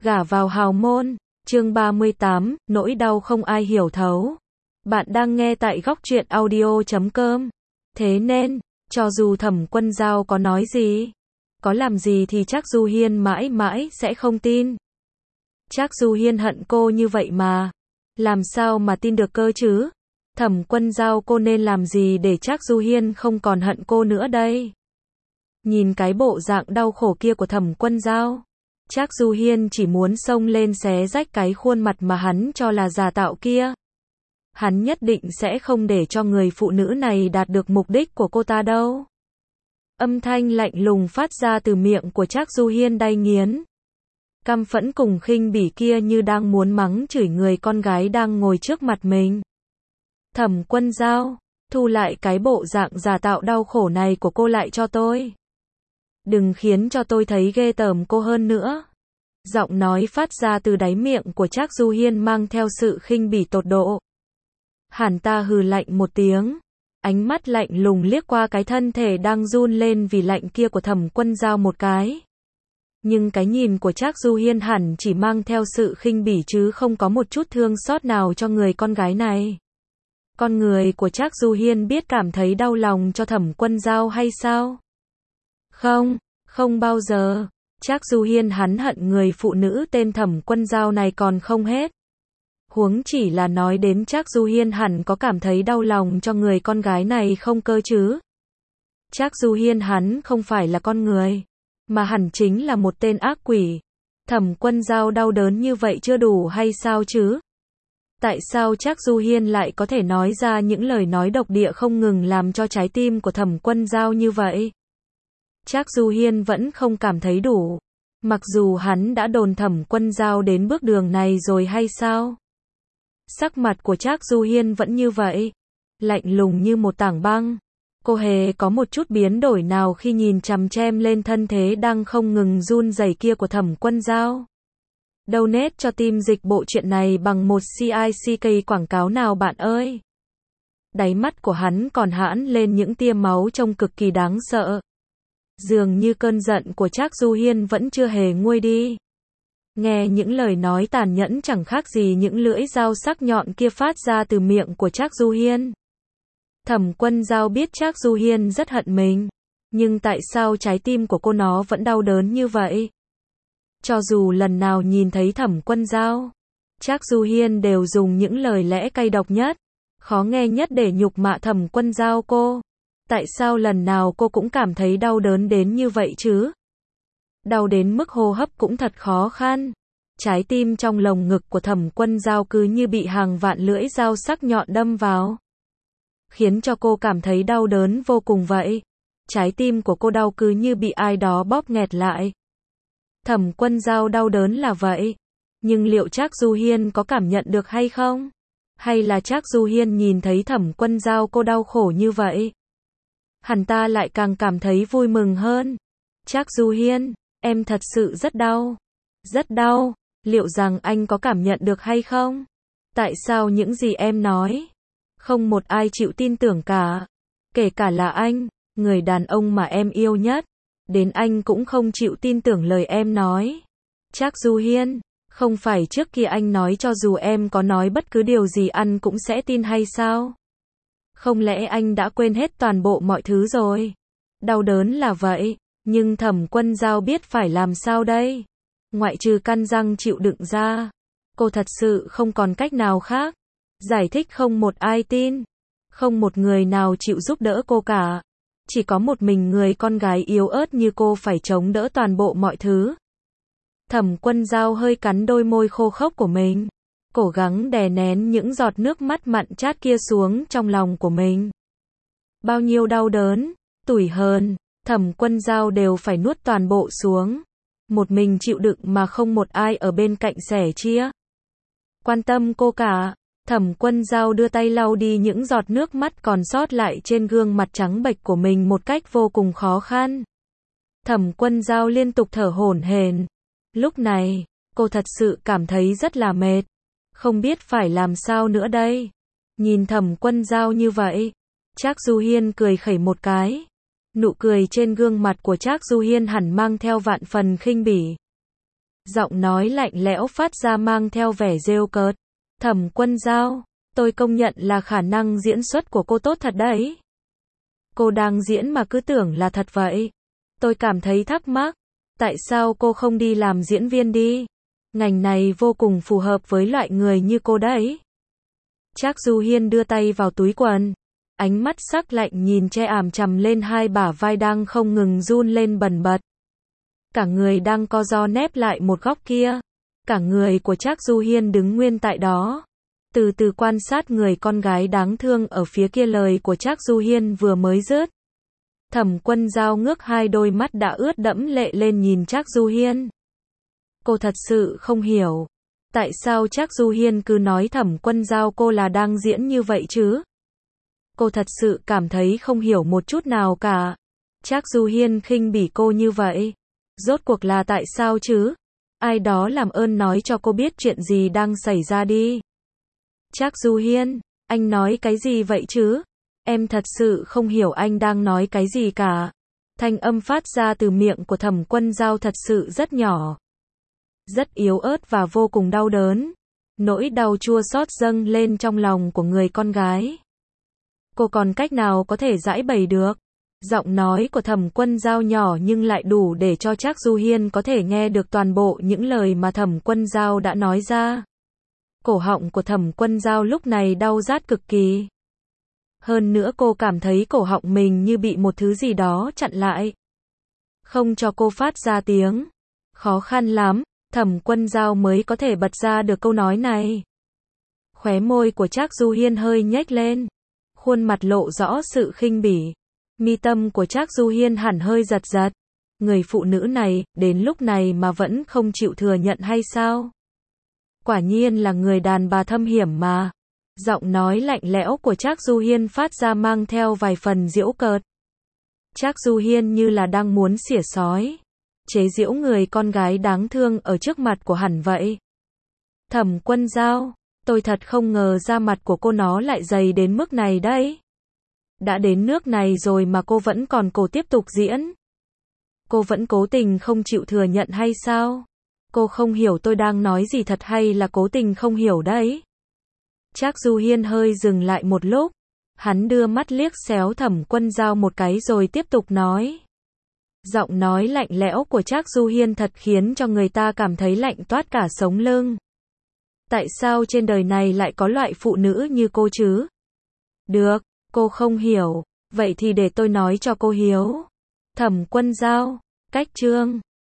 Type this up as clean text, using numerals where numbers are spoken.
Gả vào hào môn, chương 38, nỗi đau không ai hiểu thấu. Bạn đang nghe tại góc truyện audio.com. Thế nên, cho dù Thẩm Quân Dao có nói gì, có làm gì thì Trác Du Hiên mãi mãi sẽ không tin. Trác Du Hiên hận cô như vậy mà. Làm sao mà tin được cơ chứ? Thẩm Quân Dao, cô nên làm gì để Trác Du Hiên không còn hận cô nữa đây? Nhìn cái bộ dạng đau khổ kia của Thẩm Quân Dao, Trác Du Hiên chỉ muốn xông lên xé rách cái khuôn mặt mà hắn cho là giả tạo kia. Hắn nhất định sẽ không để cho người phụ nữ này đạt được mục đích của cô ta đâu. Âm thanh lạnh lùng phát ra từ miệng của Trác Du Hiên đay nghiến. Căm phẫn cùng khinh bỉ kia như đang muốn mắng chửi người con gái đang ngồi trước mặt mình. Thẩm Quân Dao, thu lại cái bộ dạng giả tạo đau khổ này của cô lại cho tôi. Đừng khiến cho tôi thấy ghê tởm cô hơn nữa. Giọng nói phát ra từ đáy miệng của Trác Du Hiên mang theo sự khinh bỉ tột độ. Hắn ta hừ lạnh một tiếng, ánh mắt lạnh lùng liếc qua cái thân thể đang run lên vì lạnh kia của Thẩm Quân Dao một cái. Nhưng cái nhìn của Trác Du Hiên hẳn chỉ mang theo sự khinh bỉ chứ không có một chút thương xót nào cho người con gái này. Con người của Trác Du Hiên biết cảm thấy đau lòng cho Thẩm Quân Dao hay sao? Không, không bao giờ. Trác Du Hiên hắn hận người phụ nữ tên Thẩm Quân Dao này còn không hết. Huống chỉ là nói đến Trác Du Hiên hẳn có cảm thấy đau lòng cho người con gái này không cơ chứ? Trác Du Hiên hắn không phải là con người, mà hẳn chính là một tên ác quỷ. Thẩm Quân Dao đau đớn như vậy chưa đủ hay sao chứ? Tại sao Trác Du Hiên lại có thể nói ra những lời nói độc địa không ngừng làm cho trái tim của Thẩm Quân Dao như vậy? Trác Du Hiên vẫn không cảm thấy đủ. Mặc dù hắn đã đồn Thẩm Quân Dao đến bước đường này rồi hay sao? Sắc mặt của Trác Du Hiên vẫn như vậy, lạnh lùng như một tảng băng. Cô hề có một chút biến đổi nào khi nhìn chằm chằm lên thân thế đang không ngừng run rẩy kia của Thẩm Quân Dao. Donate cho team dịch bộ truyện này bằng một CICK quảng cáo nào bạn ơi. Đáy mắt của hắn còn hãn lên những tia máu trông cực kỳ đáng sợ. Dường như cơn giận của Trác Du Hiên vẫn chưa hề nguôi đi. Nghe những lời nói tàn nhẫn chẳng khác gì những lưỡi dao sắc nhọn kia phát ra từ miệng của Trác Du Hiên. Thẩm Quân Dao biết Trác Du Hiên rất hận mình, nhưng tại sao trái tim của cô nó vẫn đau đớn như vậy? Cho dù lần nào nhìn thấy Thẩm Quân Dao, Trác Du Hiên đều dùng những lời lẽ cay độc nhất, khó nghe nhất để nhục mạ Thẩm Quân Dao cô. Tại sao lần nào cô cũng cảm thấy đau đớn đến như vậy chứ? Đau đến mức hô hấp cũng thật khó khăn. Trái tim trong lồng ngực của Thẩm Quân Dao cứ như bị hàng vạn lưỡi dao sắc nhọn đâm vào, khiến cho cô cảm thấy đau đớn vô cùng vậy. Trái tim của cô đau cứ như bị ai đó bóp nghẹt lại. Thẩm Quân Dao đau đớn là vậy, nhưng liệu Trác Du Hiên có cảm nhận được hay không? Hay là Trác Du Hiên nhìn thấy Thẩm Quân Dao cô đau khổ như vậy, hắn ta lại càng cảm thấy vui mừng hơn? Trác Du Hiên, em thật sự rất đau. Rất đau. Liệu rằng anh có cảm nhận được hay không? Tại sao những gì em nói, không một ai chịu tin tưởng cả? Kể cả là anh, người đàn ông mà em yêu nhất, đến anh cũng không chịu tin tưởng lời em nói. Trác Du Hiên, không phải trước kia anh nói cho dù em có nói bất cứ điều gì anh cũng sẽ tin hay sao? Không lẽ anh đã quên hết toàn bộ mọi thứ rồi? Đau đớn là vậy, nhưng Thẩm Quân Dao biết phải làm sao đây? Ngoại trừ căn răng chịu đựng ra, cô thật sự không còn cách nào khác. Giải thích không một ai tin, không một người nào chịu giúp đỡ cô cả. Chỉ có một mình người con gái yếu ớt như cô phải chống đỡ toàn bộ mọi thứ. Thẩm Quân Dao hơi cắn đôi môi khô khốc của mình, cố gắng đè nén những giọt nước mắt mặn chát kia xuống trong lòng của mình. Bao nhiêu đau đớn, tủi hờn, Thẩm Quân Dao đều phải nuốt toàn bộ xuống. Một mình chịu đựng mà không một ai ở bên cạnh sẻ chia, quan tâm cô cả. Thẩm Quân Dao đưa tay lau đi những giọt nước mắt còn sót lại trên gương mặt trắng bệch của mình một cách vô cùng khó khăn. Thẩm Quân Dao liên tục thở hổn hển. Lúc này, cô thật sự cảm thấy rất là mệt, không biết phải làm sao nữa đây. Nhìn Thẩm Quân Dao như vậy, Trác Du Hiên cười khẩy một cái. Nụ cười trên gương mặt của Trác Du Hiên hẳn mang theo vạn phần khinh bỉ. Giọng nói lạnh lẽo phát ra mang theo vẻ giễu cợt. Thẩm Quân Dao, tôi công nhận là khả năng diễn xuất của cô tốt thật đấy. Cô đang diễn mà cứ tưởng là thật vậy. Tôi cảm thấy thắc mắc. Tại sao cô không đi làm diễn viên đi? Ngành này vô cùng phù hợp với loại người như cô đấy. Trác Du Hiên đưa tay vào túi quần. Ánh mắt sắc lạnh nhìn chằm chằm lên hai bả vai đang không ngừng run lên bần bật. Cả người đang co ro nép lại một góc kia. Cả người của Trác Du Hiên đứng nguyên tại đó. Từ từ quan sát người con gái đáng thương ở phía kia. Lời của Trác Du Hiên vừa mới dứt. Thẩm Quân Dao ngước hai đôi mắt đã ướt đẫm lệ lên nhìn Trác Du Hiên. Cô thật sự không hiểu. Tại sao Trác Du Hiên cứ nói Thẩm Quân Dao cô là đang diễn như vậy chứ? Cô thật sự cảm thấy không hiểu một chút nào cả. Trác Du Hiên khinh bỉ cô như vậy. Rốt cuộc là tại sao chứ? Ai đó làm ơn nói cho cô biết chuyện gì đang xảy ra đi. Trác Du Hiên, anh nói cái gì vậy chứ? Em thật sự không hiểu anh đang nói cái gì cả. Thanh âm phát ra từ miệng của Thẩm Quân Dao thật sự rất nhỏ. Rất yếu ớt và vô cùng đau đớn. Nỗi đau chua xót dâng lên trong lòng của người con gái. Cô còn cách nào có thể giải bày được? Giọng nói của Thẩm Quân Dao nhỏ nhưng lại đủ để cho Trác Du Hiên có thể nghe được toàn bộ những lời mà Thẩm Quân Dao đã nói ra. Cổ họng của Thẩm Quân Dao lúc này đau rát cực kỳ. Hơn nữa cô cảm thấy cổ họng mình như bị một thứ gì đó chặn lại. Không cho cô phát ra tiếng. Khó khăn lắm, Thẩm Quân Dao mới có thể bật ra được câu nói này. Khóe môi của Trác Du Hiên hơi nhếch lên. Khuôn mặt lộ rõ sự khinh bỉ. Mi tâm của Trác Du Hiên hẳn hơi giật giật. Người phụ nữ này, đến lúc này mà vẫn không chịu thừa nhận hay sao? Quả nhiên là người đàn bà thâm hiểm mà. Giọng nói lạnh lẽo của Trác Du Hiên phát ra mang theo vài phần giễu cợt. Trác Du Hiên như là đang muốn xỉa xói. Chế giễu người con gái đáng thương ở trước mặt của hẳn vậy. Thẩm Quân Dao, tôi thật không ngờ da mặt của cô nó lại dày đến mức này đấy. Đã đến nước này rồi mà cô vẫn còn cố tiếp tục diễn. Cô vẫn cố tình không chịu thừa nhận hay sao? Cô không hiểu tôi đang nói gì thật hay là cố tình không hiểu đấy? Trác Du Hiên hơi dừng lại một lúc. Hắn đưa mắt liếc xéo Thẩm Quân Dao một cái rồi tiếp tục nói. Giọng nói lạnh lẽo của Trác Du Hiên thật khiến cho người ta cảm thấy lạnh toát cả sống lưng. Tại sao trên đời này lại có loại phụ nữ như cô chứ? Được, cô không hiểu. Vậy thì để tôi nói cho cô hiểu. Thẩm Quân Dao, cách chương